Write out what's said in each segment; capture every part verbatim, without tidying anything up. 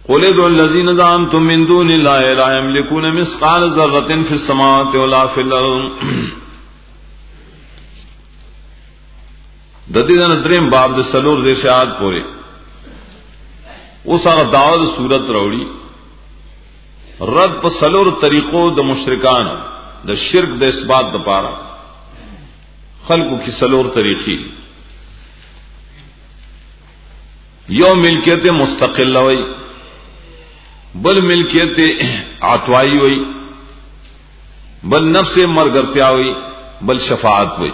قل ادعوا الذين زعمتم من دون الله لا يملكون مثقال ذرة في السماوات ولا في الأرض. د دې نه دریم باب د سلور د شهادت پورې اوس هغه دعوت صورت راوړي رد په سلور طریقو د مشرکان د شرک د اثبات لپاره خلقو کی سلور طریقې یو ملکیت مستقله وي بل ملکیت عطوائی وي بل نفس مرګرتیا وي بل شفاعت وي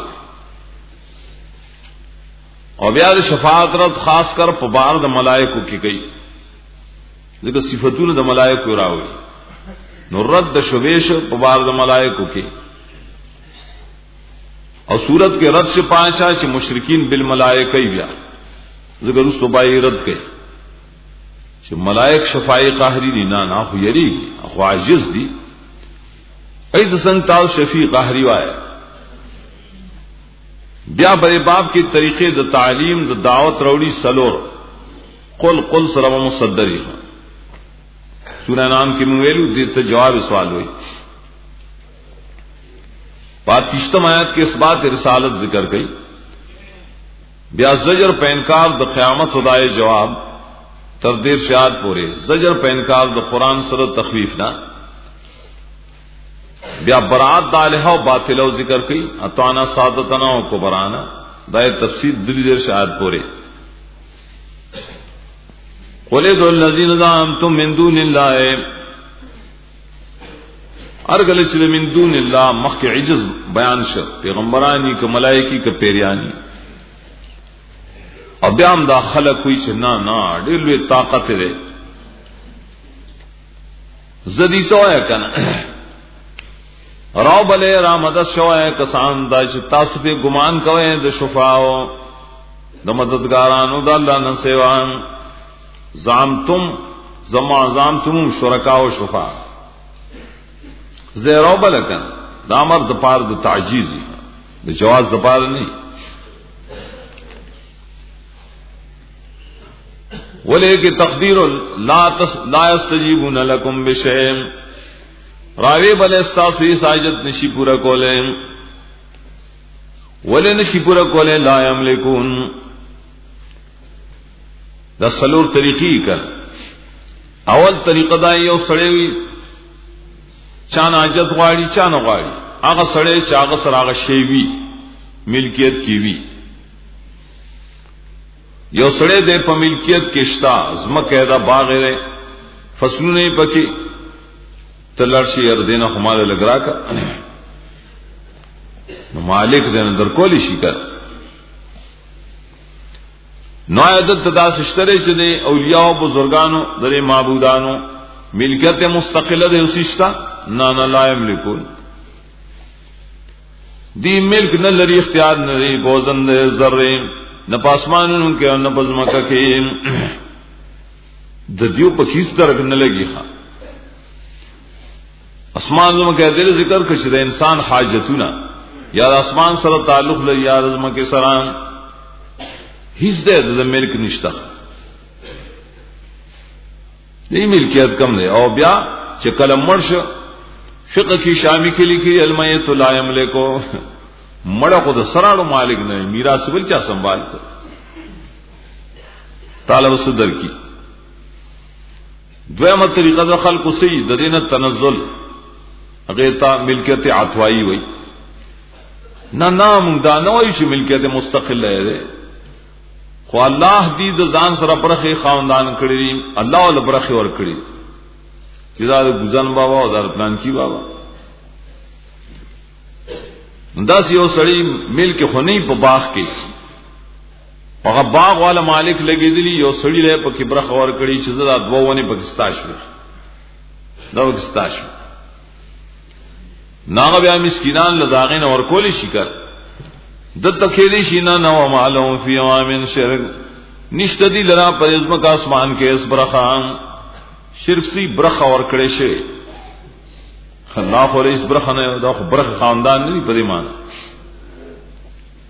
او بیا د شفاعت رد خاص کر په بار د ملائکو کې کوي ځکه صفاتونه د ملائکو راوي نو رد د شوبېش په بار د ملائکو کې او صورت کې رد سے پانچا چې مشرکین بالملائکه بیا ځکه رسو بای رد کوي چې ملائک شفاعی قهری دي نه نه خو یری خو عاجز دي اې د سنتاو شفیع قهری وای بیا بے باب کی طریقے د تعلیم د دعوت روڑی سلور قل قل سره مصدری سورہ نام کی مویلو دیتا جواب سوال ہوئی پاتشتم آیت کے اثبات رسالت ذکر گئی بیا زجر پینکار د قیامت خدای جواب تردیر شاد پورے زجر پینکار د قرآن سر تخویف نہ بیا برات دالہ و باطل و ذکر کی اتوانا سادتنا و کبرانا دائے تفسیر دلی دیر شاہد پورے قلدوا الذین زعمتم من دون اللہ ارگل چلے من دون اللہ مخ کے عجز بیان شر پیغمبرانی کا ملائکی کا پیریانی اور بیام دا خلق ہوئی چنا نا ڈیلوے طاقت دے زدی تو ہے کنا راو بلے را مدد شوائے کسان دا چھ تاسو پہ گمان کوئے دا شفاو دا مددگارانو دا اللہ نسیوان زامتم زما زامتم شرکاو شفا زی راو بلکن دا امر دا پار دا تعجیزی دا جواز دا پار نہیں ولے کہ تقدیر لا یستجیبون لکم بشیم راوی بل استاسوی ساجت نشی پورا کولے ولے نشی پورا کولے لا یملکون دا سلور طریقی کر اول طریقہ دا یو سڑے وی چان آجت غاڑی چان غاڑی آغا سڑے چاغا سر آغا شیوی ملکیت کیوی یو سڑے دے پا ملکیت کشتا زمکہ باغ رے فصلوں نہیں پکی تلرشی اردینا ہمارے لگ رہا کا مالک دینا در کولی شکر نو عدد تدا سشترے چدے اولیاء و بزرگانو در معبودانو ملکیت مستقلہ دے اسشتا نانا لا یملکون دی ملک نہ لری اختیار نہ لری بوزن دے ذرے نہ پاسمانوں کے اور نہ بزمکہ کے ددیو پکیس درک نہ لگی خواہ اسمان زم کہتے ہیں ذکر کچھ دے انسان حاجتونا یا اسمان سر تعلق لے یا رزم کے سران ہیس دے دے ملک نشتا نہیں ملکیت کم دے او بیا چکل مرش فقہ کی شامی کے لکھی المیت لا یملکو مڑا خود سراڑو مالک نہیں میراث بل چا سنبھال کر طالب صدر کی دویمت طریقہ دا خلق سی ددین تنزل اغیتا ملکیت عطوائی وئی نہ نام دا نوئی چھ ملکیت مستقل ہے خو اللہ دی د ځان سره برخه خاندان کړی الله ول برخه ور کړی چې دا ګزن بابا او دا پلان کی بابا انداز یو سړی ملک خونی په باغ کې هغه باغ والا مالک لګیدلی یو سړی له په کې برخه ور کړی چې دا دوه ونی پاکستان شو دا پاکستان شو ناغه بیا مسکینان لداغین اور کولی شکر د تکیلی شینا نو معلوم فی امن شرک نشته دی لرا پر ازم کا اسمان کې اس برخان شرک سی برخه اور کړي شي الله خو اس برخه نه دا خو برخه خاندان نه په دې مان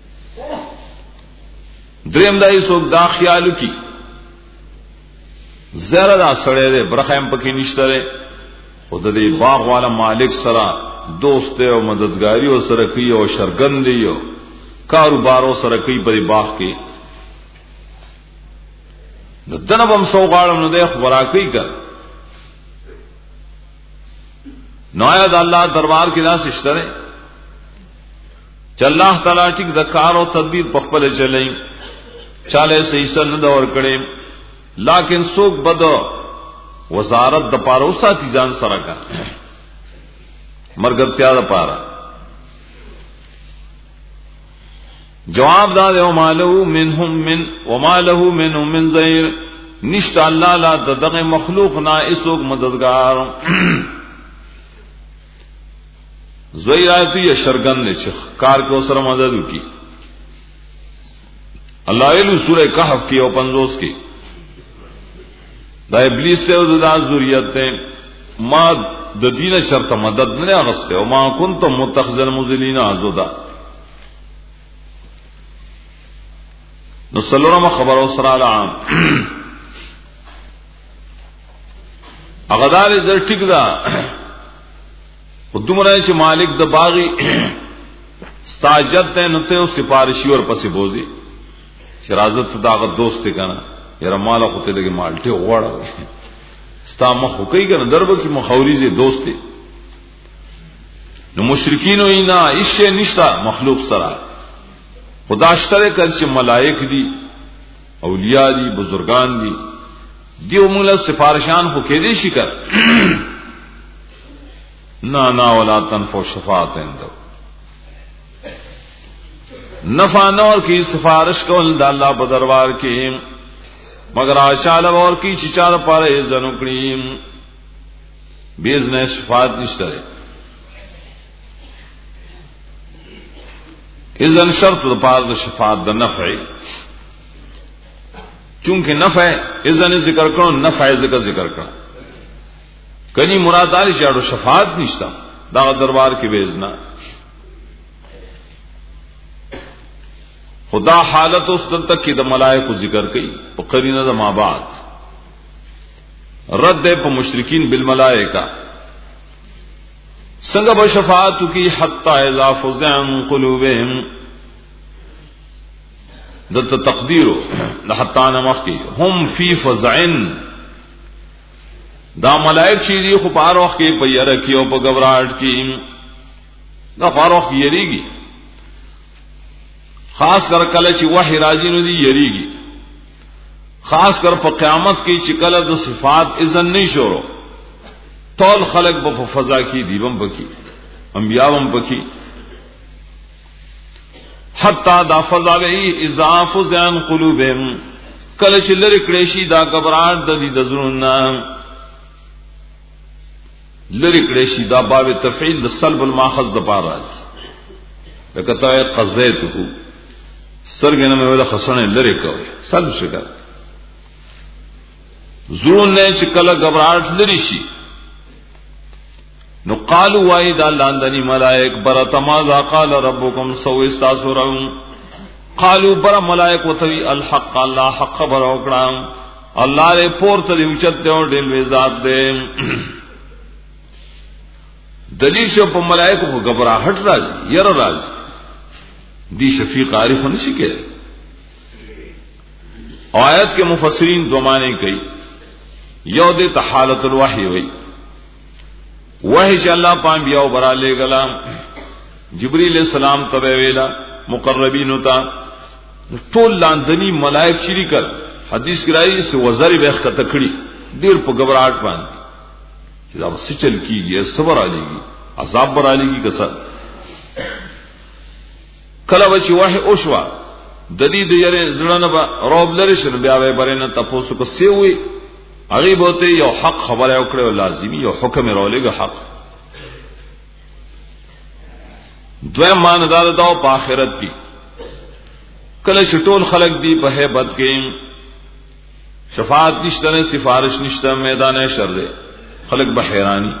دریم دای څوک دا خیالو کی زره دا سړی دی برخم پکې نشته دی خود دې باغ والا مالک سره دوست او مددګاری او سره کوي او شرګند دی او کاروبارو سره کوي په باغ کې د دنبم سوغاړم نو د خبره کوي کړ نو آیا د الله دربار کې دا سشتره چې الله تعالی ټیک د کار او تدبیر په خپل چلای چاله صحیح سن د ور کړي لیکن څوک بد وزارت د پاروسا تی ځان سره کا مرګتیا د پارا جواب دا دی او مالو منهم من وما له منهم من زیر نشت الله لا دغه مخلوق نائسوک مددگار زویراتی یا شرگن نے چھ کار کو سر مدد کی اللہ علو سورہ کہف کی او پنزوس کی دا ابلیس تے او دا ذریت تے ما د دین شرط مدد نے اغستے او ما کنتم متخذ المذلین عزودا نو سلورم خبر او سر العام اغدار در ٹک دا خودمره چې مالک د باغی استاجت ته نته او سفارشی ور پسې بوزي شرازت داغه دوست کنا یره مال خو ته لګي مالټه وړه ستا مخ کوي کنه درب کی مخاوریزه دوست نو مشرکین وینا ایشه نشتا مخلوق سره خدا اشتره کړ چې ملائک دي اولیاء دي بزرگان دي دیو موږ سفارشان خو کې دي شي کړ نا نا ولا تنفع شفاعت اندو نفع نور کی سفارش کول د الله په دربار کې مگر آشاله اور کی چچار پاره زنو کړي بیزنس شفاعت نشته اذن شرط د پاره د شفاعت د نفع چونکه نفع اذن ذکر کړو نفع ذکر ذکر کړو کنی مراد علی شاړو شفاعت نشتا دا دربار کې بیزنا خدا حالت اوس دلته کې د ملائکه ذکر کړي په قرینه د ما بعد رد په مشرکین بالملائکه څنګه به شفاعت کی حتا اذا فزع عن قلوبهم دلته تقدیر حتا نمخ کی هم فی فزعن دا ملائک چې دی خو په اروخ کې په یره کې او په غبراټ کې دا فاروخ یریږي خاص کر کله چې وحی راځي نو دی یریږي خاص کر په قیامت کې چې کله د صفات اذن نه شورو ټول خلق په فضا کې دیوم بکی انبیاء هم بکی حتا دا فضا وی اضاف زان قلوبهم کله چې لری کړي شي دا غبراټ د دې د زړونو لری کړي شي دا باب تفعیل د سلب الماخذ د پار راځي لکه ته قضیته سرګنه مې ولا خسنه لری کوي سلب شګر زړون نه چې کله غبراټ لری شي نو قالوا وايد لاندنی ملائک برتما ذا قال ربكم سو استاسرون قالوا بر ملائک وتوی الحق الله حق خبر وکړه الله له پورته دی اوچت او ډېر ذات دی دلیل شو په ملائکه کو غبراہٹ راځي ير راځي دی شفیق عارف نشي کېږي آیت کے مفسرین دو معنی کوي یو د حالت الوحی وی وحی چې الله پام بیا وبرا لګلا جبرئیل السلام تبه ویلا مقربین ہوتا ټول لاندنی ملائک شریک حدیث کی راځي سو وزر به ښکته کړي ډیر په غبراہٹ باندې دا وسچل کیږي صبر علیږي عذاب بر علیږي کسر کله وشي وحی اوشوا د دې د یره زړه به روب لري شنو بیا به برنه تاسو کو سی وي غریب ہوتے یو حق خبره وکړه او لازمی یو حکم رولېګه حق دوی ماندار دا په آخرت کې کله شټول خلق دی په hebat کې شفاعت نشته سفارش نشته میدان شر دی خلق به حیرانی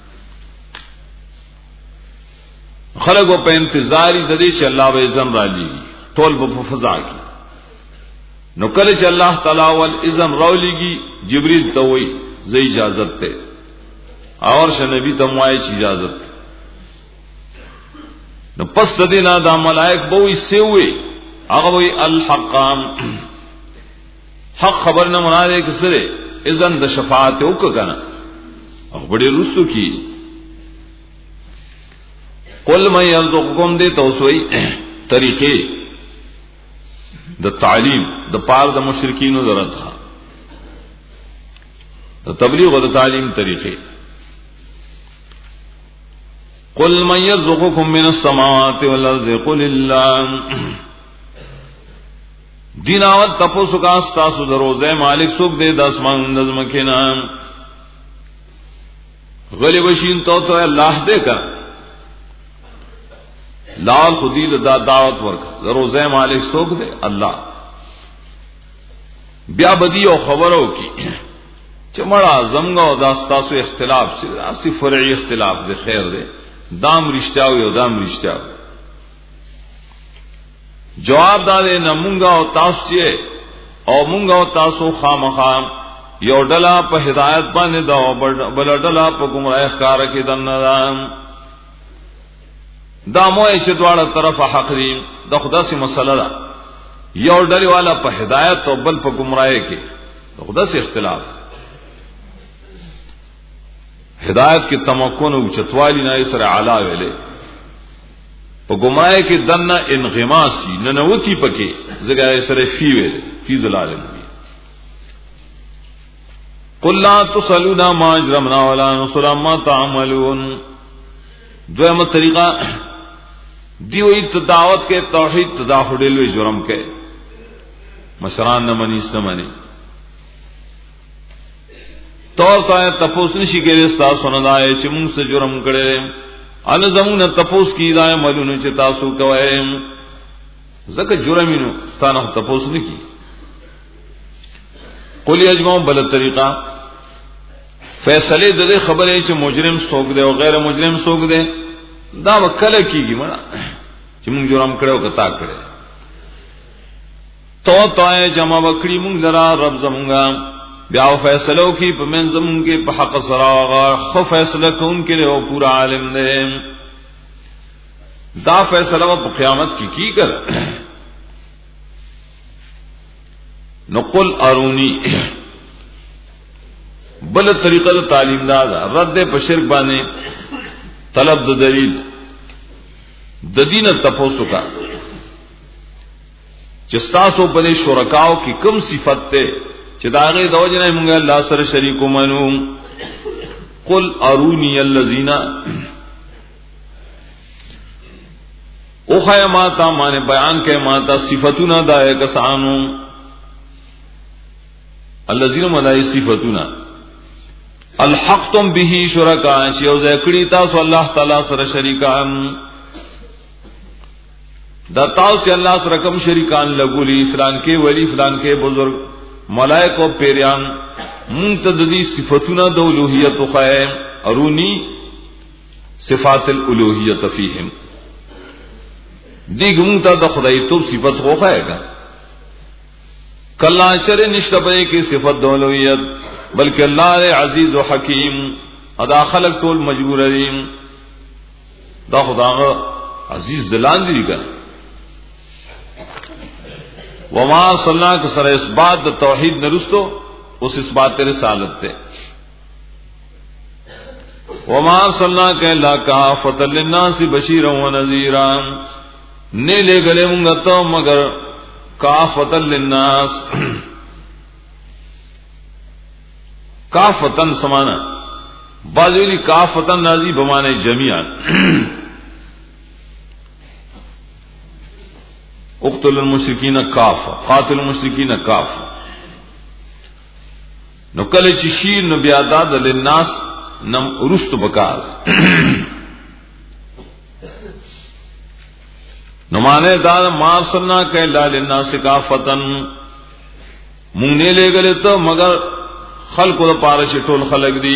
خلق په انتظاری د دې چې الله به اذن را لېږي ټول په فضا کې نو کله چې الله تعالی ول اذن راولېږي جبريل ته وایي زې اجازت ته اور ش نبی ته وایي چې اجازت نو پس د دې نه د ملائک به وي سوي هغه وي الحقام حق خبر نه مراد کې سره اذن د شفاعت وکړه او بڑے رسو کی قل من یرزقکم دے توسوئی طریقے د تعلیم د پار د مشرکین ضرورت تھا د تبلیغ و د تعلیم طریقے قل من یرزقکم من السماوات والارض قل اللہ دیناوت تپوسو کا استاسو دروزے مالک سوک دے د اسمان نظم کے نام غلی بشین تو تو اللہ دے کر لال خودی دا دعوت ورک روزہ مالک سوک دے اللہ بیا بدی او خبروں کی چمڑا زمگا و داستاسو اختلاف سے اسی فرعی اختلاف دے خیر دے دام رشتہ ہوئی و دام رشتہ ہوئی جواب دارے نہ منگا و تاسو او منگا و تاسو خام خام یو ډلا په هدایت باندې دا بل ډلا په گمراه ښکار کې دنه دا موه چې دواړه طرف حق دي د خدا سي مسله ده یو ډلی والا په هدایت او بل په گمراهی کې د خدا سي اختلاف هدایت کې تمکن او چتوالی نه سره اعلی ویلې په گمراهی کې دنه انغماسي ننوتی پکې زګای سره فی ویلې فی ذلالم قل لا تصلونا ما اجرمنا ولا نصر ما تعملون دویمه طریقہ دیوئی دعوت کے توحید تداخل جرم کے مشران نہ منی نہ منی طور تو تپوس نشی کے رستا سنائے چمنگ سے جرم کرے الزمون تپوس کی دائیں ملون چتاسو کوئے زکه جرمینو تانه تپوس نکی قل یجمع بل طریقہ فیصلے دے خبر ہے چې مجرم سوک دے او غیر مجرم سوک دے دا وکړه کیږي مړه چې موږ جرم کړو کتا کړو تو تو جمع وکړي موږ لرا رب زمونږه بیا فیصلو کی په من زمونږه په حق سره خو فیصله کوم کې او پورا عالم دی دا فیصله په قیامت کی کی کر نقل ارونی بل طریقہ تعلیم دا رد په شرک باندې طلب د دلیل د دین تپوسو کا چستاسو په شرکاو کی کم صفت ته چې داغه د وجنه مونږ الله سره شریک منو قل ارونی الذین او خیا ماتا مانے بیان کے ماتا صفتنا دائے کسانو الذین مدای صفتنا الحقتم به شرکا چې او ذکری تاسو الله تعالی سره شریکان دا تاسو الله سره کوم شریکان لګولي فلان کې ولی فلان کې بزرگ ملائکه او پیریان منتدی صفاتنا د الوهیت خو ارونی صفات الالوهیت فیهم دیګم ته د خدای توب صفات خو خایګا کلا چر نشته کی صفت د الوهیت بلکہ اللہ عزیز و حکیم ادا خلق طول مجبور علیم دا خدا عزیز دلان دی گا وما صلنا کے سر اس بات دا توحید نرستو اس اس بات رسالت تے وما صلنا کے اللہ کافتا للناس بشیرا و نذیرا نے لے گلے منگا تو مگر کافتا للناس کافتن سمانا بازولی کافتن نازی بمانے جميعا اقتل المشرکین کافا قاتل المشرکین کافا نو کل چشیر نو بیاداد للناس نم رست بکار نو مانے داد ما ارسلنا کہ لا للناس کافتن مونگنے لے گلے تو مگر خلق د پاره چې ټول خلق دي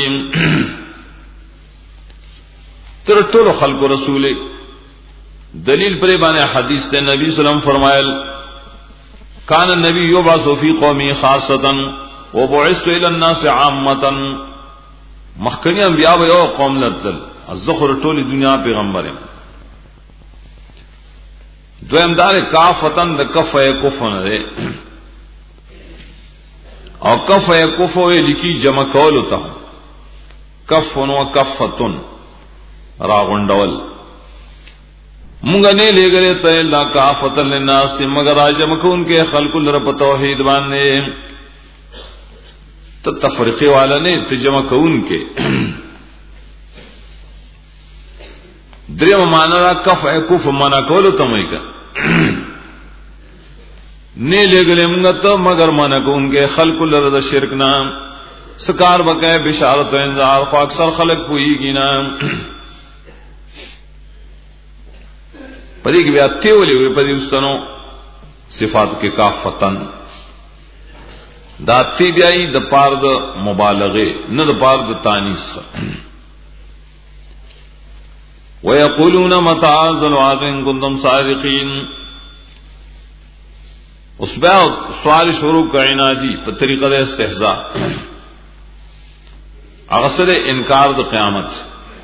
تر ټول خلق رسول دلیل پر باندې حدیث ته نبی سلام فرمایل کان النبی یبعث فی قومی خاصتا وبعثت الى الناس عامه مخکنی انبیاء به یو قوم لتل الزخر ټول دنیا پیغمبرم دویم دار کافتن د کف یکفن ده او کف یکفو لکی جمع کول ته کفن و کفتن راغندول مونږ نه لګره ته لا کافتن للناس مگر راجم کو ان کے خلق لر په توحید باندې ته تفریقی والا نه تجمع کو ان کے دریم معنا را کف کف معنا کول ته مې کا نه لګلې موږ ته مگر معنا کو ان کے خلق لر د شرک نام سکار بکای بشارت و انذار خو اکثر خلق پوئیږي نه پدې کې بیا ته ولې وي پدې وستنو صفات کې کافتن دا تی بیاي د پاره د مبالغه نه د پاره د تانیث ويقولون متى ذل وعد ان كنتم صادقين اس بیا سوال شروع کینا دی په طریقه د استهزاء اغسل انکار د قیامت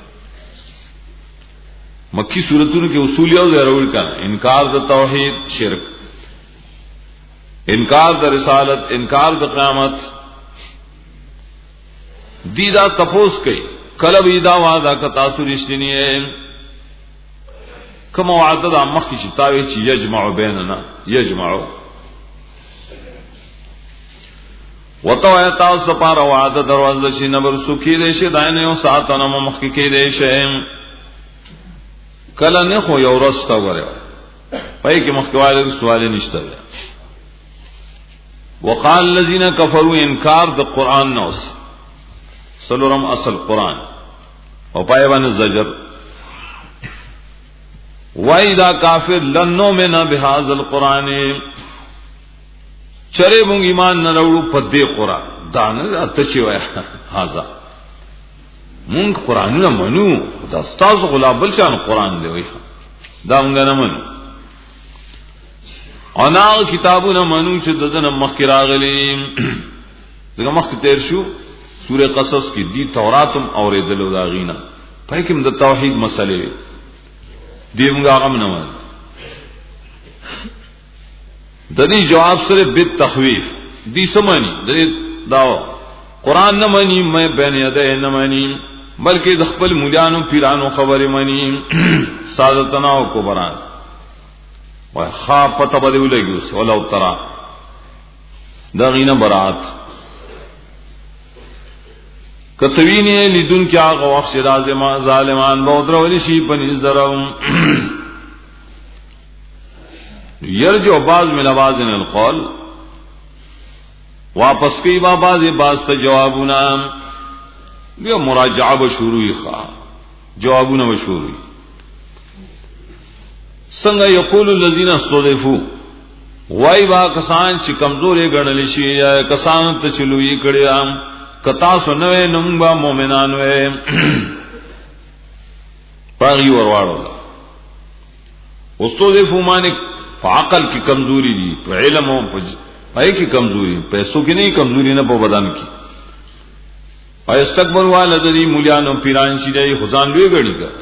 مکی صورتونو کې اصول یو ضرور کړه انکار د توحید شرک انکار د رسالت انکار د قیامت دیدا تفوس کوي کله ویدا وعده ک تاسو رښتینی کوم وعده د مخ کی چتاوي چې یجمع بیننا یجمع وتو تاسو پر وعده دروازه شي نبر سکی دې شي داینه یو ساتنه مخ کی کې دې شي کله نه خو یو راستا غره پای کې مخکواله سوال نشته وقال الذين كفروا انکار د قران نوس سلورم اصل قران او پای باندې زجر وایدا کافر لنو منا بهذا القران چرې مونږ ایمان نه وروړو په دې قران دا نه اته شي وای هاذا مونږ قرانونه منو دا استاد غلا بل شان قران دی وای دا مونږ نه منو انا کتابونه منو چې دغه مخکې راغلي دغه مخکې تیر شو سوره قصص کې دی توراتم اوریدل دا غینا پای کې د توحید مسلې دی موږ هغه نه وایو د دې جواب سره به تخویف دي سمانی د دا قران نه مانی مې بین یده نه مانی بلکې د خپل مولیانو پیرانو خبره مانی سادتنا او کبران وای خا پته بده ولګي ولو ترى دا غینه برات کتوینه لیدون کیا هغه وخت لازم ظالمان به درول شي پنځ زرم یرجو بعض من بعض القول واپس کی با بعض بعض ته جوابونه بیا مراجعه به شروعي ښا جوابونه به شروعي څنګه یقول الذين استضعفوا وای با کسان چې کمزورې ګڼل شي یا کسان ته چلوي کړي کتا سنوي نمبا مؤمنان وې پاغي ورواړو استضعفوا معنی عقل کی کمزوری دی په علم او په پای کی کمزوری پیسو کی نه کمزوری نه په بدن کی او استکبر والذی مولیانو پیران شي دی خدان لوی غړي کا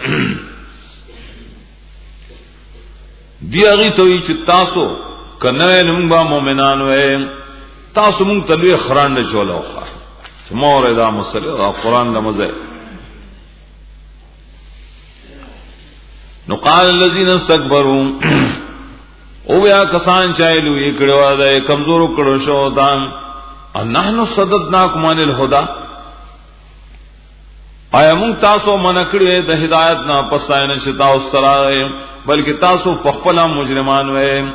دی هغه ته چې تاسو کنه نمبا مؤمنان وې تاسو مونږ ته لوی خران نه چولوخه مور دا مسله قرآن دا مزه نو قال الذين استكبروا او یا کسان چایلو یکړو دا کمزور کړو شو دا انحنو صددناکم عن الهدى آیا مونږ تاسو منکړې د هدایت نه پساینه شتا او سره بلکې تاسو په خپل مجرمان وې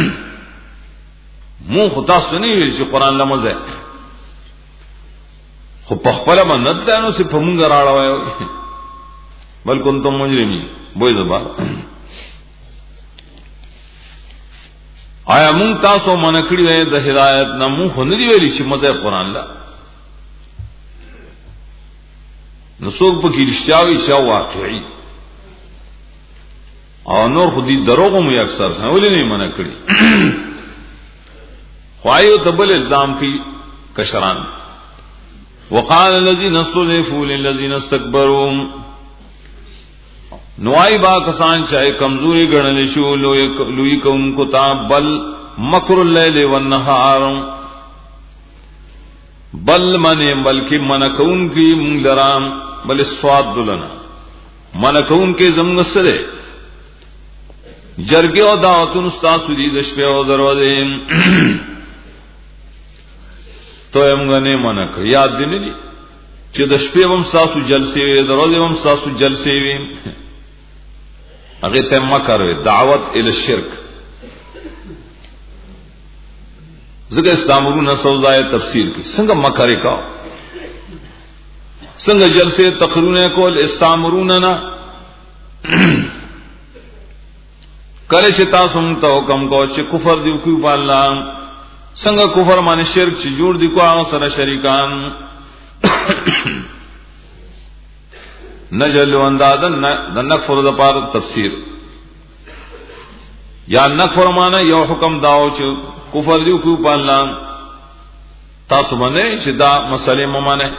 مونږ تاسو نه چې قرآن لمزه خو په خپل منت ته نو سپ مونږ راړوي بل کنتم مجرمین بوې زبا آیا مونږ تاسو منکړې د هدایت نه مونږ نه دی ویلي چې مزه قرآن لا نو څوک په کې رښتیاوي چې واقعي او نور خو دې دروغ مو اکثر نه ولې نه منکړي خواهیو تبل الزام کی کشران. وقال الذين استضعفوا للذين استكبروا نوائی با کسان چاہے کمزوری گڑنے شو لوئی کون کو تا بل مکر اللیل والنہار بل منے بلکہ منکون کی منگلرام بل سواد دلنا منکون کے زمگ سرے جرگے و دعوتن استاسو دی دشپے و دروازے تو امگنے منک یاد دینے دی چی دشپے وم ساسو جلسے وی دروازے وم ساسو جلسے وی اگر تم مکر وی دعوت الشرک ذکر استامرون سوزائے تفسیر کی سنگ مکر کا سنگ جلسے تقرون کول استامروننا کله چې تاسو مونږ ته حکم کو چې کفر دی کوي په الله څنګه کفر باندې شرک چې جوړ دی کو هغه سره شریکان نجل اندازن د نکفر د پار تفسیر یا نکفر معنی یو حکم داو چې کفر دی کوي په الله تاسو باندې چې دا مسلې ممانه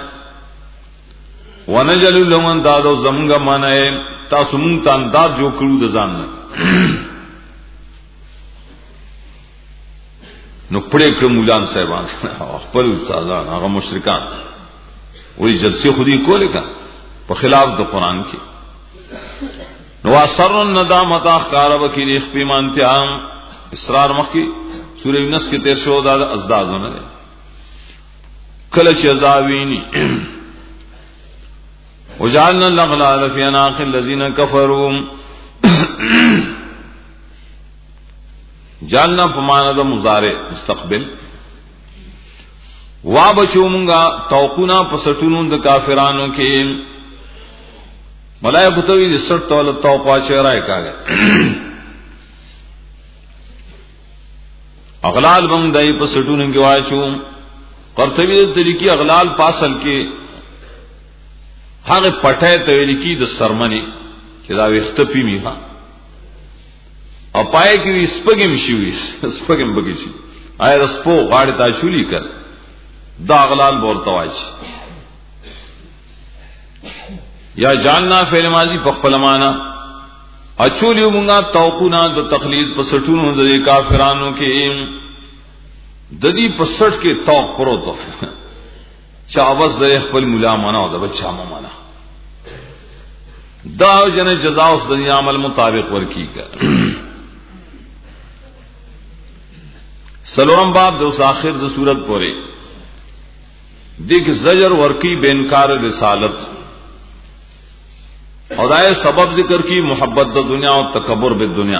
ونجل لهم اندازو زمونږه معنی تاسو مونږ ته انداز جوړ کړو د ځان نه نو پڑے کړه مولان صاحبان خپل استادان هغه مشرکان وې جلسه خودي کوله کا په خلاف د قران کې نو اثر الندامت اخکار وکیل اخپیمانتیام اسرار مخکی سورہ یونس کې تیر شو دا ازدادونه کله چې عذابینی وجعلنا الاغلال في عناق الذين كفروا جالنا پمانا دا مضارع مستقبل وا بچو مونگا توقونا پسٹونون دا کافرانوں کے ملائکہ توی دی سٹ تولا توقوا چہرائے کاگا اغلال بم دائی پسٹونن کے واچو قرطبی دا طریقی اغلال پاسل کے حق پٹھے تولیکی دا سرمنی کہ دا ویختپی میخا او پائے کی سپگم شوی سپگم بگی شي آیا رسپو غاړه تا شولي کړ دا اغلال بولتا واچ یا جاننا فعل ماضی په خپل معنا اچولیو مونږه توقونا د تقلید په سټونو د کافرانو کې د دې په سټ کې توق پروت چاوس د خپل مولا معنا او د بچا معنا دا جن جزاء اوس د عمل مطابق ورکی کا سلورم باب دوس آخر دو سورت پورے دیکھ زجر ورکی بے انکار رسالت اور دائے سبب ذکر کی محبت دا دنیا اور تکبر بے دنیا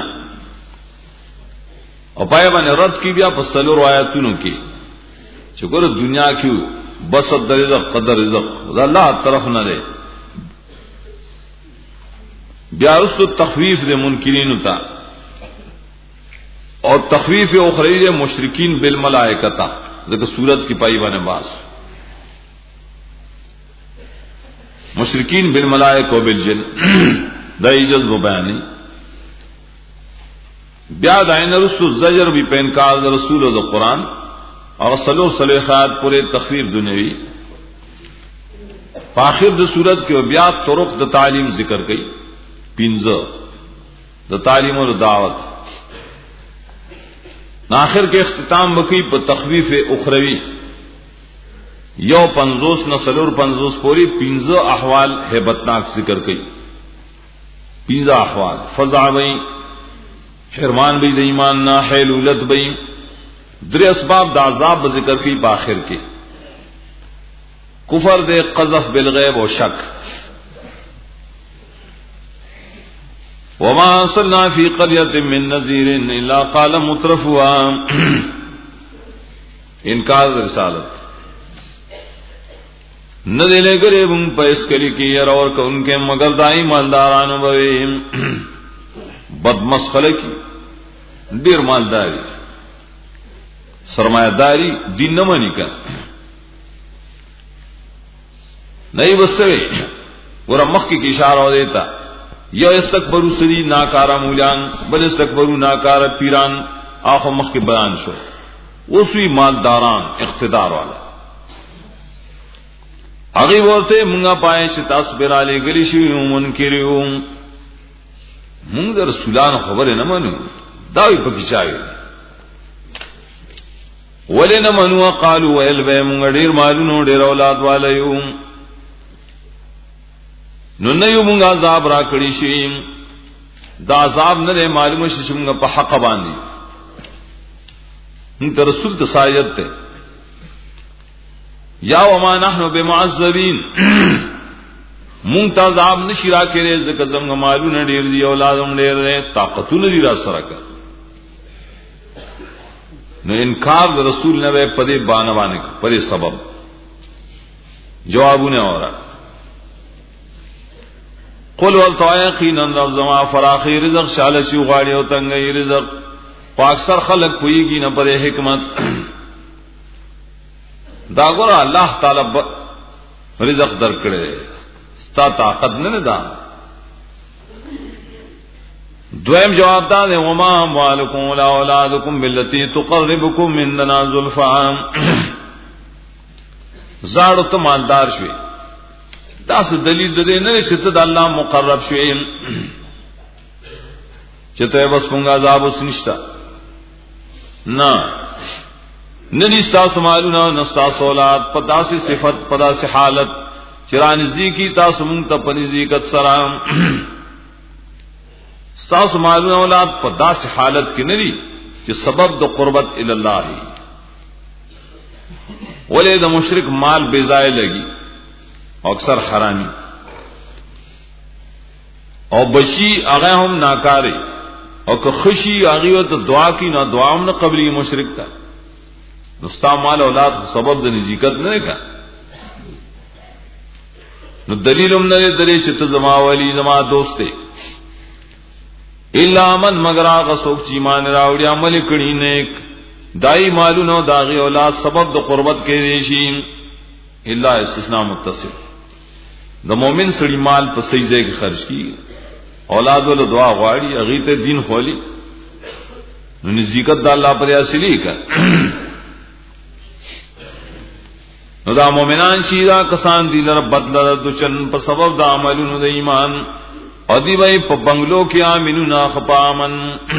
اور پائے بانے رد کی بیا پس سلور آیتونوں کی چکر دنیا کیوں بسط در رزق قدر رزق دا اللہ طرف نہ دے بیا رسو تخویف دے منکرین تا اور تخویف اخروی مشرکین بالملائکتا لیکن سورت کی پائی بانے باس مشرکین بالملائک و بالجن دائی جذب بیانی بیاد آئین رسول زجر بھی پینکار دا رسول دا قرآن اور صلو صلیخات پورے تخویف دنیوی پاخر دا سورت کے بیاد طرق دا تعلیم ذکر گئی پینزر دا تعلیم و دعوت آخر کے اختتام بکی پر تخویف اخروی یو پنزوس نسلور پنزوس پوری پینزو احوال ہیبتناک ذکر کئی پینزو احوال فضع بئی حرمان بئی دیمان نا حیلولت بئی در اسباب دا عذاب ذکر کی باخر کے کفر دے قذف بالغیب و شک وما ارسلنا في قرية من نذير الا قال مترفوها انکار رسالت نہ دلے گرے بم پیس کری کی اور کہ ان کے مگر دائی مالداران بوی بدمسخلے کی دیر مالداری سرمایہ داری دین نہ مانی کا نہیں بسوے ورا مخ کی اشارہ دیتا یا استکبرو سری ناکارا مولان بل استکبرو ناکارا پیران آخو مخ کے بیان شو اوسوی مالداران اقتدار والا هغه ورته مونږه پای چې تاسو به را لګلی شي منکر یو مونږ د رسولانو خبره نه منو دا وي پکې چاوي ولنه منو قالوا ويل به مونږ ډیر مالونو ډیر اولاد والایو نو نه یو مونږه عذاب را کړی شي دا عذاب نه معلومه شي چې مونږ په حق باندې مونږ رسول ته سایت ته یا وما نحنو بمعذبین مونږ ته عذاب نشي را کړي ځکه زموږ مالونه ډیر دي اولادونه ډیر دي طاقتونه دي را سره کړ نو انکار د رسول نه به پدې باندې باندې پدې سبب جوابونه اورا قل والتواقینا رب زما فراخی رزق شاله شي غاړي او تنګي رزق خو اکثر خلک کویږي نه پرې حکمت دا ګور الله تعالی رزق درکړي ستا طاقت نه ده دویم جواب دا ده وما اموالکم ولا اولادکم بالتي تقربكم مننا زلفا زاړو ته مالدار شوي دا څه دلیل ده نه چې ته د الله مقرب شوي چې ته بس مونږه عذاب وسنشتا نه ندی تاسو مالونه نستاسو اولاد پداسي صفت پداسي حالت چرانزی کی تاسو مونږ ته پنځیکت سلام تاسو مالونه اولاد پداسي حالت کې ندی چې سبب د قربت ال الله ولې د مشرک مال بے ضایع لګي اکثر حرامي او بشي هغه هم ناکاري او که خشي هغه ته دعا کی نه دعا هم نه قبلي مشرک تا نستا مال اولاد سبب د نزیکت نه کا نو دلیلم نه درې چې ته زما ولی زما دوست دی الا من مگر هغه څوک چې ایمان راوړي عمل کړي نیک دای مالونو داغي اولاد سبب د قربت کې شي الا استثناء متصل د مؤمن سړي مال په صحیح ځای کې خرج کی اولاد ول دعا غواړي هغه ته دین خولي نو نزیکت د الله پر اصلي کا نو دا مؤمنان چې دا کسان دي لره بدل د چن په سبب د عملونو د ایمان او دی وای په بنگلو کې امنون خپامن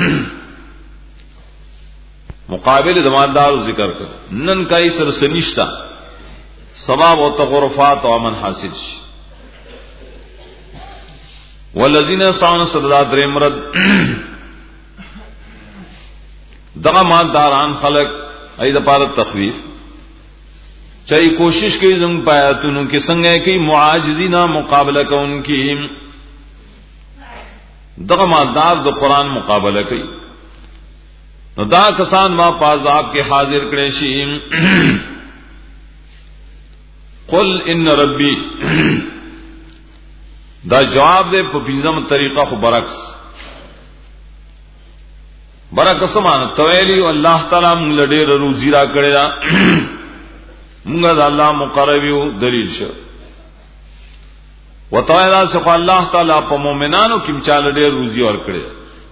مقابل زمادار ذکر کړ نن کای سر سنشتا ثواب او تغرفات او امن حاصل شي والذین صانوا صدات رمرد دغه مالداران خلق اې د پاره تخویف چای کوشش کوي زم پاتونو کې څنګه کوي معاجزینا مقابله کوونکی دغه مالدار د قران مقابله کوي نو دا کسان ما پازاب کې حاضر کړي شي قل ان ربي دا جواب دے په پنځم طریقه خو برعکس برعکس معنی تویلی الله تعالی موږ ډېر روزي را کړی دا موږ د الله مقرب یو دلیل شو وتعالى سخ الله تعالی په مؤمنانو کې مچاله ډېر روزي ور کړی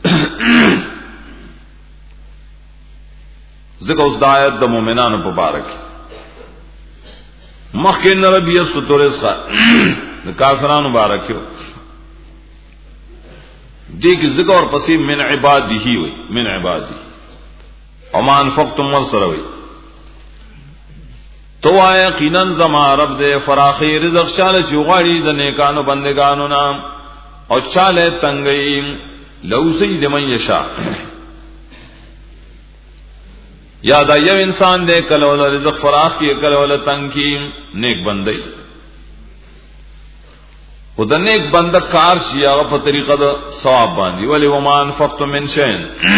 ځکه اوس د آیت د مؤمنانو په باره کې مخکې ربي ستورسخه د کافرانو مبارک یو دې کې ذکر اور پسې من عباده وي من عباده او ما انفقتم والسروي تو یقینا زما رب دې فراخي رزق شاله چوغړي د نیکانو بندگانو نام او چاله تنگي لو سید من یشا یا دا یو انسان دې کله ول رزق فراخ کې کله ول تنگ کې نیک بندي خود نیک بنده کار شي هغه په طریقه د ثواب باندې ولی وما انفقتم من شيء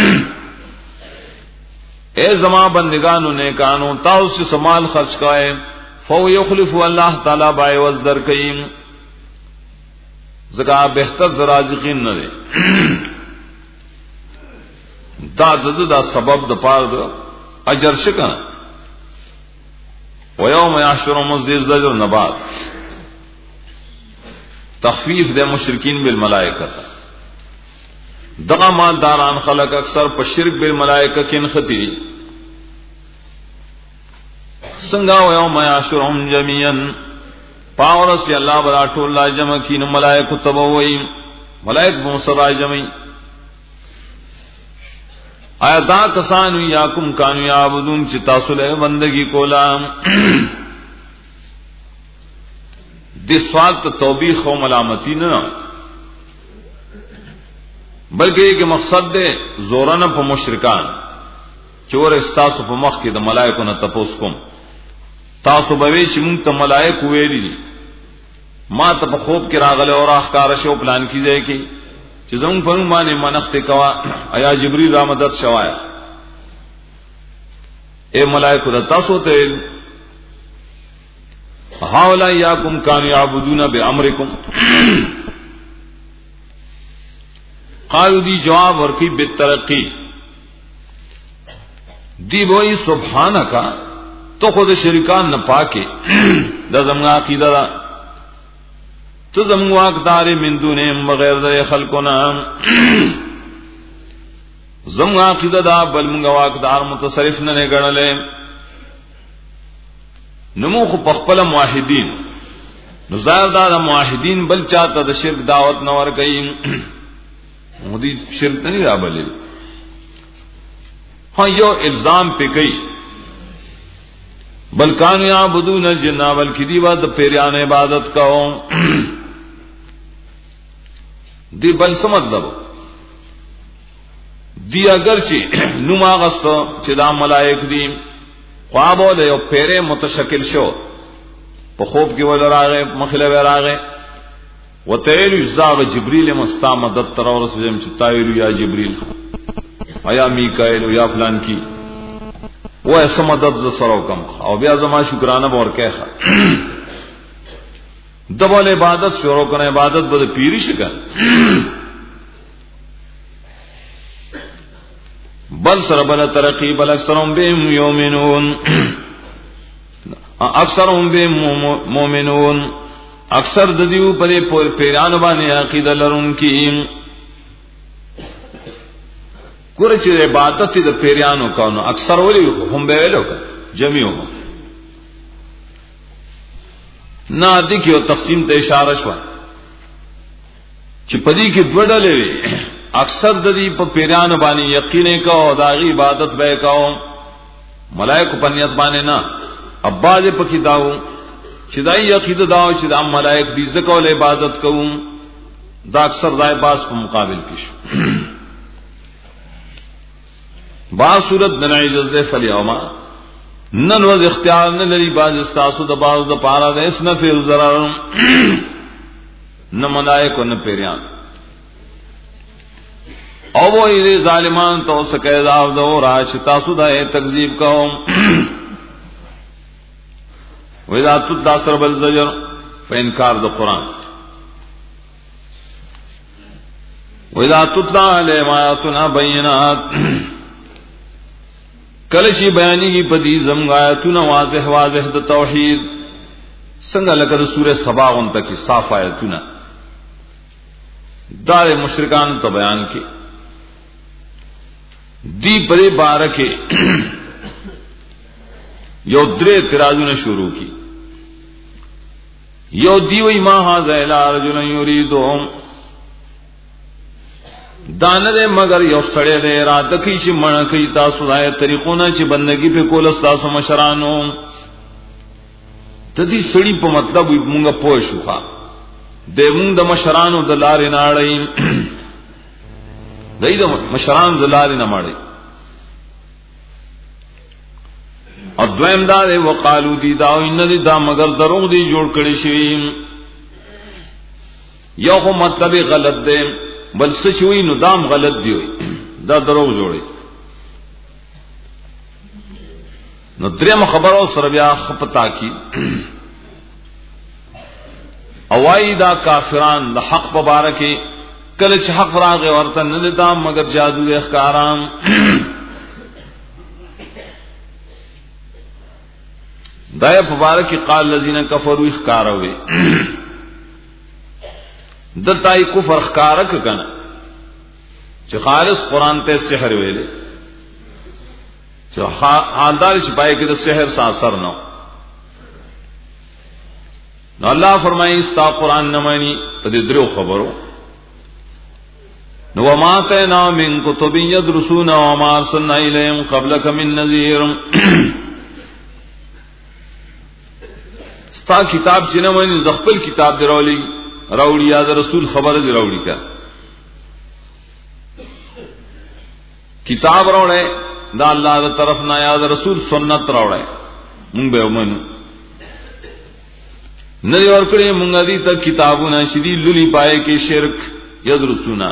اے زما بندگانو نیکانو تاسو سمال خرج کای فو یخلف الله تعالی بای وزر کین زکا بهتر رازقین نه دا د دا سبب د پاره د اجر شکا و یوم یحشر مزید زجر نبات تخفیف دے مشرکین بالملائکہ دغه مالداران خلق اکثر په شرک بالملائکہ کین ختی نسنگا و یوم یحشرهم جميعا پاورس اللہ برا ټول لا جمع کین ملائکه تبوی ملائکه مصرا جمعی آیا دا کسانو یاکم کانو یعبدون چې تاسو له بندگی کولا د سوال ته توبیخ او ملامتی نه بلکې یک مقصد ده زورانه په مشرکان چور استاسو په مخ کې د ملائکو نه تپوس کوم تاسو به وی چې مونږ ته ملائکه ویلي ما ته په خوب کې راغله او راخکار شو پلان کیږي کې چې زمون په باندې منښت کوا آیا جبرئیل را مدد شوایا اے ملائکه د تاسو ته حاولا یاکم کانوا یعبدون بامرکم قالو دی جواب ورکی بالترقی دی وہی سبحانک تو خود شریکان نہ پاکے دا زمغا عقیدہ دا تو زمغا اقدار من دونهم بغیر د خلقنا زمغا عقیدہ دا بل منغا اقدار متصرف نہ گنلے نمو خو پخپل موحدین نو ظاهر دا موحدین بل چاته د شرک دعوت نور گئی مودی شرک نہیں رابلے ہاں یو الزام پہ گئی بلکانو یعبدون الجن بلکہ دی بات پیریان عبادت کا ہو دی بل سے مطلب دی اگرچہ نما غست چدا ملائک دی خوابو دے یو پیرے متشکل شو په خوب کې ول راغې مخله و راغې وتیل زاغ جبريل مستا مدد تر اور سم چې تایل یا جبريل ایا میکائیل یا فلان کی وہ ایسا مدد سره کم او بیا زما شکرانه ورکه دبل عبادت شروع کنه عبادت بده پیری شکا بل سر بل ترقی بل اکثرهم بهم یؤمنون اکثرهم بهم مؤمنون اکثر د دیو پر پیرانو باندې عقیده لرونکي کور چې عبادت د پیرانو کانو اکثر ولي هم به ویلو جميعو نه د کیو تقسیم ته اشاره شو چې پدې کې دوړلې وي اکثر د دې په پیرانو باندې یقین کو او داغي عبادت به کو ملائکه پنیت باندې نه اباځه پکې داو چې دای عقیده داو چې د ملائک دې زکول عبادت کوم دا اکثر دای باس په مقابل کې شو با صورت ننای جزء فلیوما نن وز اختیار نه لري باز استاسو د باز د پارا د اسنه فی الزرار نه ملائکه نه پیران او وې ظالمان تو سکه دا او راش تاسو د تکذیب کوم وإذا تتلى سرب الزجر فإنكار ذو قرآن وإذا تتلى عليهم آياتنا بينات کلشی بیانی کی پدی زم آیاتنا واضح واضح د توحید څنګه لکه د سورہ سبا اون تک صاف آیاتنا دار مشرکان ته بیان کی دی پرې بارکه یو درې اعتراضونه شروع کی یو دیوی ما هاذا الا رجل یریدو دانه مگر یو سړی دې اراده کوي چې مړ کوي تاسو دای طریقونه چې بندگی په کول تاسو مشرانو ته دې سړی په مطلب موږ پوه شو ښا د موږ د مشرانو د لارې نه اړای دای د مشرانو د لارې نه مړی ادویم دا دی وقالو دی دا ان دی دا مگر دروغ دی جوړ کړی شي یو خو مطلب غلط دی بل څه شوی نو دام غلط دی دا دروغ جوړي نو دریم خبرو سره بیا خپتا کی اوای دا کافران د حق مبارکي کله چې حق راغی ورته نه دا مگر جادو اخکارام دای مبارک قال الذين كفروا اخکاروي دتای کفر اخکارک کنه چې خالص قران ته سحر ویلې چې حالدار شپای کې د سحر سا اثر نو نو الله فرمایي استا قران نه مانی په دې درو خبرو نو وما تنا من كتب يدرسون وما ارسلنا اليهم قبلك من نذير ستا کتاب چې نه مانی زخپل کتاب دراولي راوړي یا رسول خبره دراوړي کا کتاب راوړې دا الله تعالی طرف نه یا رسول سنت راوړې مونږ به ومنو نه ورکړې مونږ دې ته کتابونه شدي لولي پائے کې شرک یدرسونا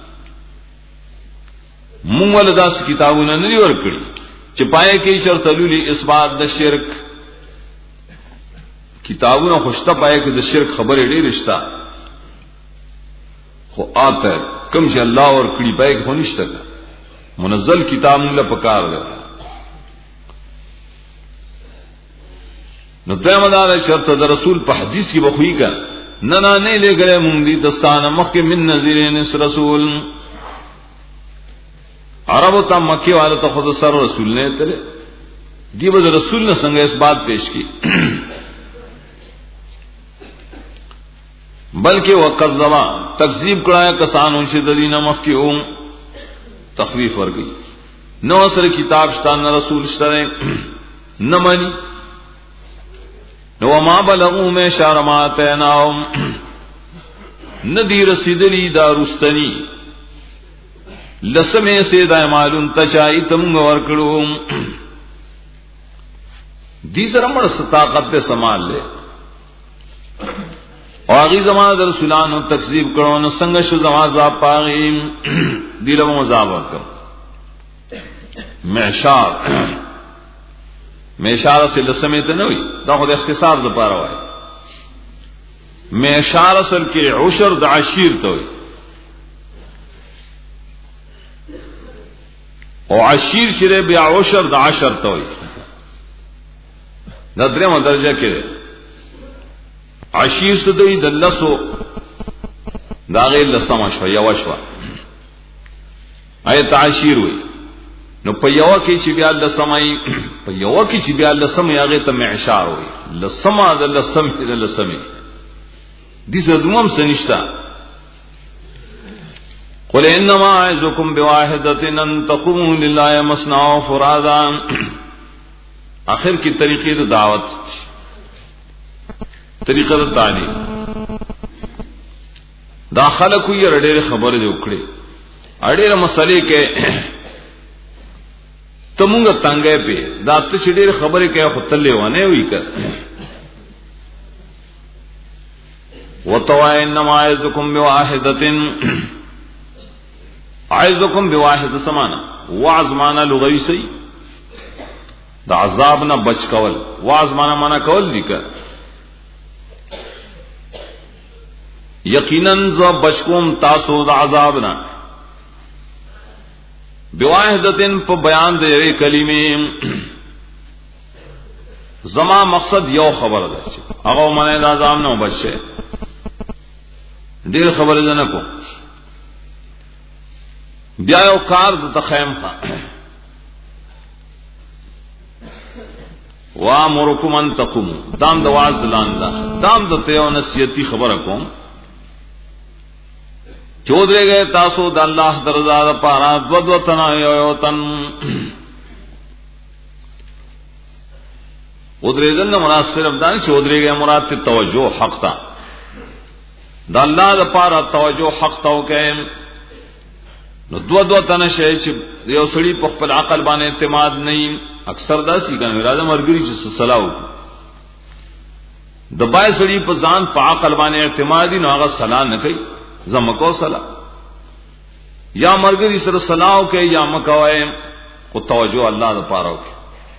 مونږ ولدا کتابونه نه ورکړي چې پائے کې شرط لولي اثبات د شرک کتابونه خوشته پائے کې د شرک خبره ډېر رښتا خو آته کوم چې الله ورکړي پائے کې هونښت منزل کتاب موږ له پکار ده نو دغه مدار شرط د رسول په حدیث کې بخوي کا نه نه نه لګره مونږ دي دستانه مخکې من نذیرین رسول عربو ته مکی والو ته خود سره رسول نه تله دی به رسول نه څنګه اس بات پیش کی بلکې وکذبا تکذیب کړه کسانو چې د دینه مخکې هم تخویف ورګي نو سره کتاب شته نه رسول شته نه مانی نو ما بلغو میں شارماتیناهم ندی رسیدلی دارستنی لسمے سے دائمالون تچائی تم ورکڑو دی سره مړ طاقت ته سمال لے او هغه زمانہ در رسولانو تکذیب کړو نو څنګه شو زمانہ ځا پاغیم دی له مذاب وکم معشار معشار سے لسمه ته نه وي دا خو د اختصار د پاره وای معشار اصل کې عشر د عشیر ته وي او عشیر چې بیا عشر د عشر ته وي دا درېمه درجه کې عشیر څه دوی د لسو دا غیر لسمه شو یو شو آیت عشیر وي نو په یو کې چې بیا لسمای په یو کې چې بیا لسمای هغه ته معشار وي لسما د لسم د لسمې دي زدوم سنشتا قل انما اعظكم بواحده ان تقوموا لله مثنى وفرادا اخر کی طریقې د دعوت طریقې د تعلیم دا خلک یې رډېره خبره وکړي اړېره مسلې کې تمونږ تنګې په دا ته چې ډېر خبرې کوي خو تلې ونه وي کړ وتوا انما اعظكم بواحده اعظكم بواحده سمانا وعظ معنا لغوي سي د عذاب نه بچ کول وعظ معنا معنا کول دي کړ یقینا ز بچکم تاسو د عذاب نه بواحدتن په بیان د یوې کلمې زما مقصد یو خبره ده چې هغه معنی د عذاب نه بچي ډېر خبره ده نه کو بیا یو کار د تخیم خان وامرکم ان تقوموا دام د واعظ لاندہ دام د تیو نصیحتی خبره کوم چودرے گئے تاسو د الله درزا د پارا دو دو تنا یو تن ودرے دن مراد صرف دان چودرے گئے مراد ته توجه حق تا د الله د پارا توجه حق تا وکئ نو دو دو تنا شي چې یو سړی په خپل عقل باندې اعتماد نه اکثر دا سی کنه راځه مرګري چې صلاو د بای سړی په ځان په عقل باندې اعتماد نه هغه صلاح نه کوي زمکو صلاح یا مرګري سره صلاح کوي یا مکوای خو توجه الله د پاره کوي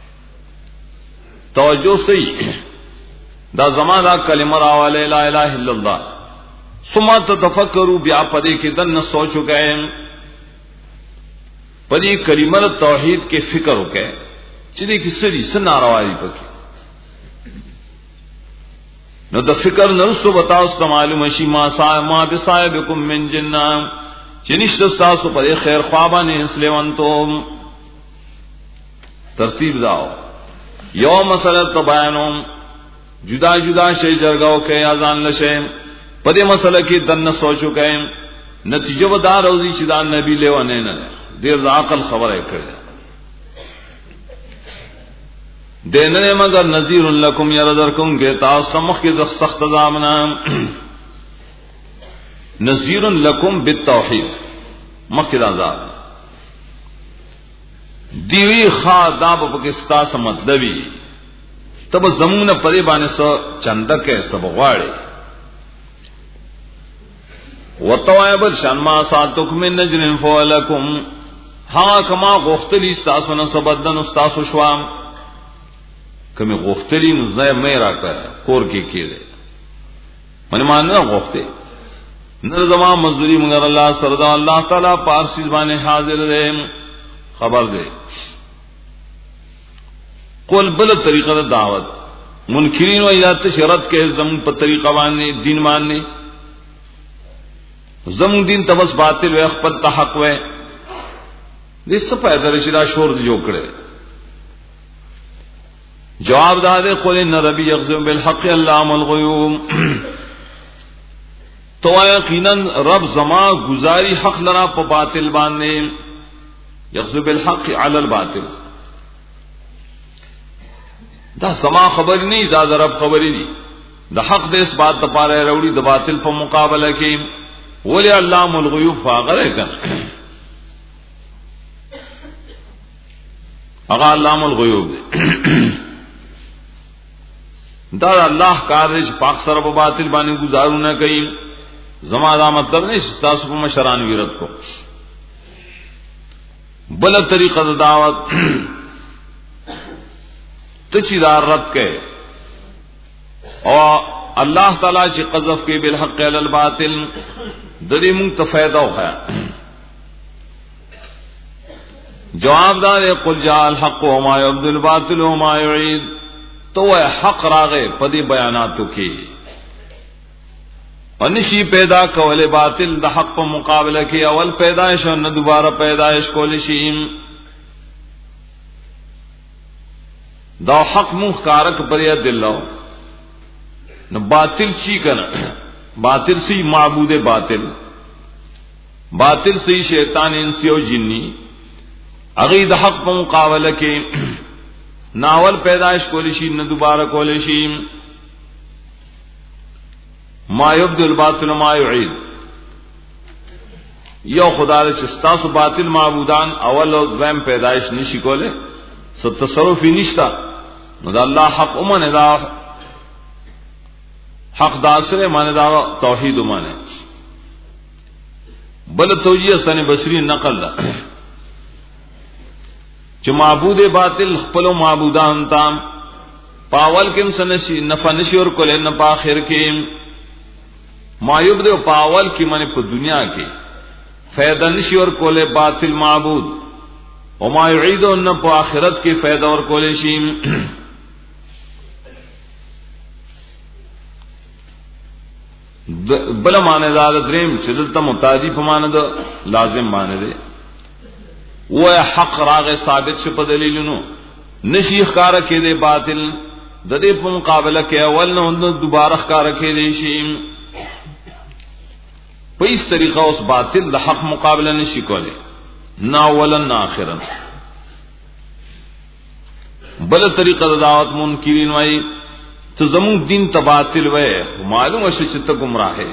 توجه صحیح دا زما دا کلمه راواله لا اله الا الله ثم تتفکروا بیا پدې کې دنه سوچو گئے پدې کلمه توحید کې فکر وکړه چې دې کې سړي سناروایي پکې نو د فکر نرسو بتاو ست معلوم شي ما صاحب ما بصاحبکم من جنہ چنشت تاسو په خیر خوابانه اسلمانتم ترتیب داو یو مسله بیانوم جدا جدا شی جرګاو کې اذان لشه په دې مسله کې دنه سوچو کې نتیجه ودار اوږي چې دا نبی له ونه نه ډیر عقل خبره کړې دینه مگر نذیر لکم یرذرکم کې تاسو مخ کې سخت دامنا نذیر لکم بالتوحید مخ کې عذاب دیوی خاداب پاکستان سے مطلبی تب زمون پدی باندې سو چندکه سب غواړي وتوایب شان ما ساتک من نجن فولکم ها کما غختلی تاسو نه سبدن تاسو شوام کمی غختلی نو زای مې راکړه کور کې کېده من مانه غخته نر زما مزدوری مگر الله سردا الله تعالی پارسی باندې حاضر دی خبر دے قول بل طریقہ دعوت منکرین و ایات شرط کے زم پر طریقہ ماننے دین ماننے زم دین تبس باطل و اخبر تحق و اس سے پیدا رشدہ شور جو کرے جواب دادے قول ان ربی یغزم بالحق علام الغیوم تو یقینا رب زما گزاری حق لرا پا باطل باندنے یغزو بالحق علی الباطل دا سما خبر نہیں دا رب خبری نہیں دا حق دے اس بات دا پارے روڑی دا باطل پا مقابلہ کی ولی علام الغیوب فاغرے کن اگا علام الغیوب دا اللہ کارج پاک سر پا باطل بانی گزارو نہ کئی زما دا مطلب نہیں ستاسو پا مشران ویرت کو بل طریقہ دعوت تچی دار رد کے اور اللہ تعالی چی قذف کے بالحق علی الباطل دری منگ فائدہ ہے جواب دار قل جاء الحق وما يبدل الباطل وما يعيد تو وہ حق راغے پدی بیاناتو کی انشی پیدا کول باطل د حق په مقابله کې اول پیدائش او نه دوباره پیدائش کول شي دا حق مخ کارک پر دلو نو باطل چی کنا باطل سی معبود باطل باطل سی شیطان انسی او جنی اغه د حق په مقابله کې ناول پیدائش کول شي نه دوباره کول شي ما یبدل الباطل ما یعید یو خدا دې استاسو باطل معبودان اول او دویم پیدائش نشي کوله ست تصرف نشتا نو دا الله حق امنه دا حق داسره معنی دا توحید امنه بل توجیه سن بصری نقل دا چې معبود باطل خپل معبودان تام پاول کم سنشی نفع نشی اور کله نه په اخر کې ما یبدو پاول کی منی په دنیا کې فائدہ نشی اور کولے باطل معبود وما یعیدو ان په آخرت کې فائدہ اور کولے شي بل معنی دا دریم چې دلته متعدی په معنی دا لازم معنی دی و حق راغ ثابت شپ دلیلونو نشی ښکار کې دی باطل د دې په مقابله کې اول نه دوباره ښکار کې دی شي په اس طریقہ اس باطل د حق مقابله نشي کوله نا ولن نا اخرا بل طریقہ دعوت منکرین وای تو زمون دین تباطل وای معلوم ہے چې ته گمراه ہے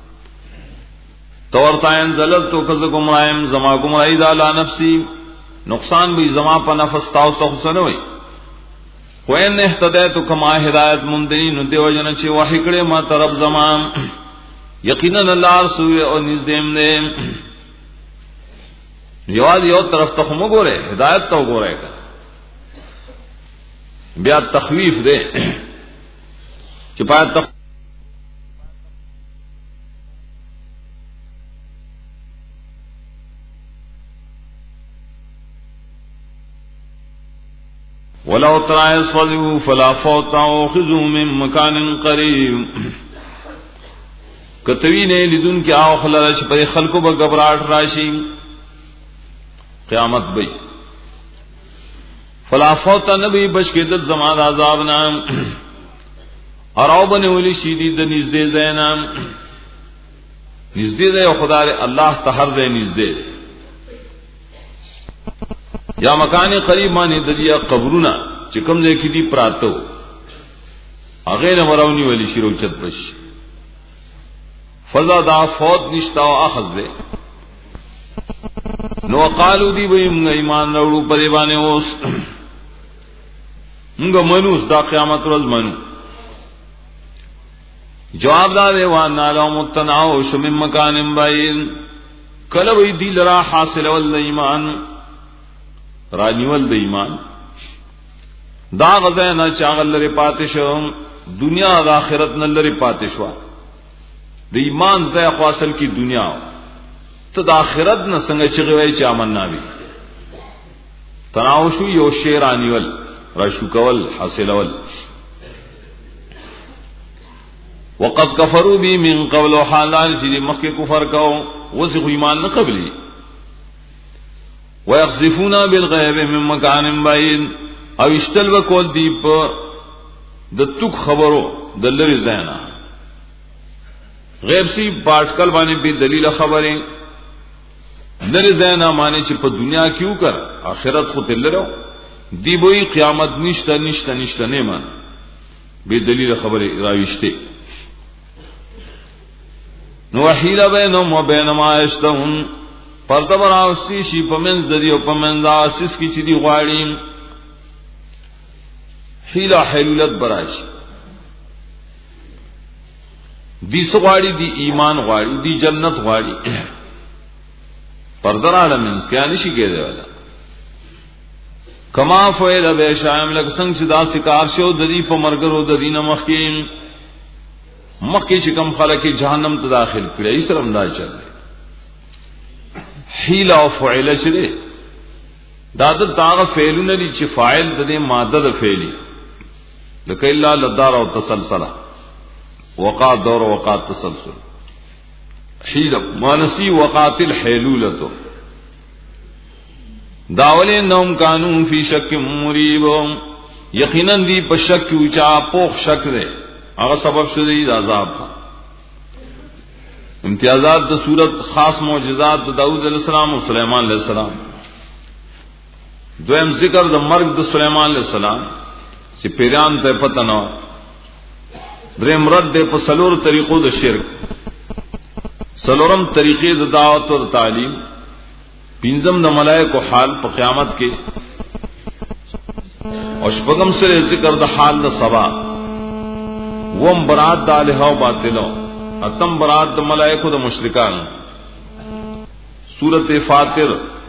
تورتاین زلل تو کز گمراہم زما گمراہی دالا نفسی نقصان بھی زما په نفس تاو ته حسن وای وین اهتدیت کما ہدایت مندنی نو دیو جن چې وحی کړه ما طرف زمان یقینا اللہ رسول او نزدیم نے یواد یو طرف ته مو ګوره ہدایت ته ګوره بیا تخویف دے چې پات تخ... ولو ترى اصفذوا فلا فوت اخذوا من مكان قريب کتوی نے لدن کی آو خلرش پر خلقو با گبراٹ راشی قیامت بئی فلا فوت نبی بچ کے دل زمان عذابنا اور او بنه ولي شدید نږدې زینا نږدې دی خدای الله ته هر ځای نږدې یا مکان قریب باندې د دې قبرونه چې کوم ځای کې دي پراتو هغه نه مراونی ولي شروع چت بش فضا دا فوت نشتا او اخذ دے نو قالو دی وی موږ ایمان وروړو په دی باندې اوس موږ منو دا قیامت ورځ منو جواب دا دی وانا لو متناو شم مکان بعید کله وی دی لرا حاصل ول ایمان رانیول د ایمان دا غزا نه چاغل لري پاتشم دنیا د آخرت نه لري پاتشوا د ایمان ځای خاصل کی دنیا ته د آخرت نه څنګه چغوي چې امن ناوي تناوشو یو شیرانیول راشو کول حاصلول وقد كفروا بي من قبل حالان چې مخکې کفر کاو وځي ایمان نه قبلي ويقذفون بالغيب من مكان بعيد او اشتل وکول دی په د توک خبرو د لری زینا غیب سی پارټکل باندې به دلیل خبرې لری زینا معنی چې په دنیا کیو کر آخرت خو تلرو دی وی قیامت نشته نشته نشته نه مان به دلیل خبرې راويشته نو وحیل بینهم وبین ما یشتهون پرته براوسی شي پمنځ د دې او پمنځ اساس کی چې دی غواړي حیلا حلولت براشي دی سغواړي دی ایمان غواړي دی جنت غواړي پردر عالمین کیا نشي کېده والا کما فعل به شامل څنګه چې دا سکار شو د دې په مرګرو د دینه مخکې مخکې چې کوم خلک جهنم ته داخل کړي یې سره انداز چل حیلا او فعل شری دا د داغه فعلونه دي چې فاعل د دې ماده د فعلی لکه الا لدار او تسلسل وقع دور وقع تسلسل حیل مانسی وقات الحلولته داولین نوم کانون فی شک مریب یقینا دی په شک او چا پوخ شک ده هغه سبب شوی د عذاب امتیازات د صورت خاص معجزات د داوود علیہ السلام او سليمان علیہ السلام دویم ذکر د مرګ د سليمان علیہ السلام چې پیران ته پته نه دریم رد په سلور طریقو د شرک سلورم طریقې د دعوت او تعلیم پنځم د ملائکه حال په قیامت کې او شپږم سره ذکر د حال د سبا وم برات د الہ او باطلو اتم برات د ملائکه د مشرکان سورۃ فاطر